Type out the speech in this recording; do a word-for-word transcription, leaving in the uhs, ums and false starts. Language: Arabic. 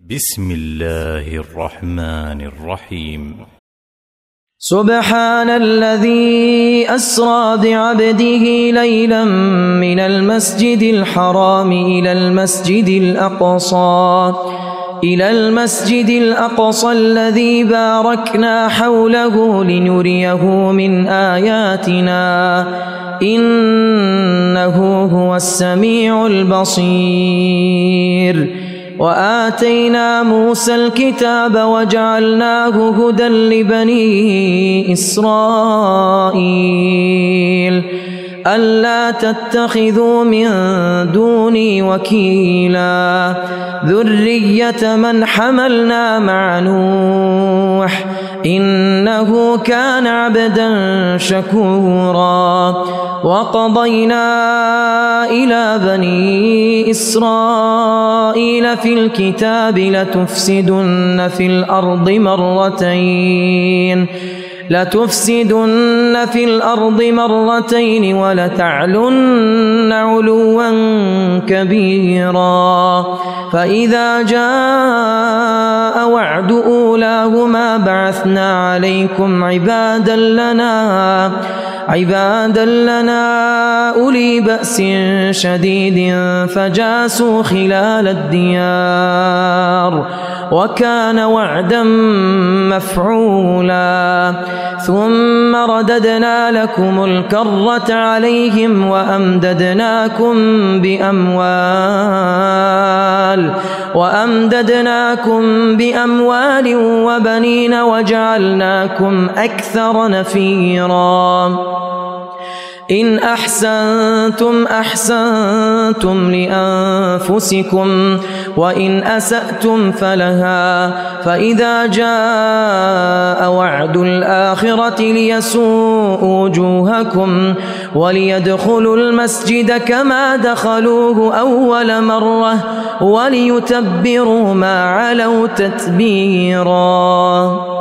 بسم الله الرحمن الرحيم. سبحان الذي أسرى بعبده ليلا من المسجد الحرام إلى المسجد الأقصى إلى المسجد الأقصى الذي باركنا حوله لنريه من آياتنا إنه هو السميع البصير. وآتينا موسى الكتاب وجعلناه هدى لبني إسرائيل ألا تتخذوا من دوني وكيلا ذرية من حملنا مع نوح إنه كان عبدا شكورا. وقضينا إلى بني إسرائيل في الكتاب لتفسدن في الأرض مرتين لتفسدن في الأرض مرتين ولتعلن علوا كبيرا. فإذا جاء وعد أولاهما بعثنا عليكم عبادا لنا عبادا لنا أولي بأس شديد فجاسوا خلال الديار وكان وعدا مفعولا. ثم رددنا لكم الكرة عليهم وأمددناكم بأموال وأمددناكم بأموال وبنين وجعلناكم أكثر نفيرا. إن أحسنتم أحسنتم لأنفسكم وإن أسأتم فلها. فإذا جاء وعد الآخرة ليسوءوا وجوهكم وليدخلوا المسجد كما دخلوه أول مرة وليتبروا ما علوا تتبيرا.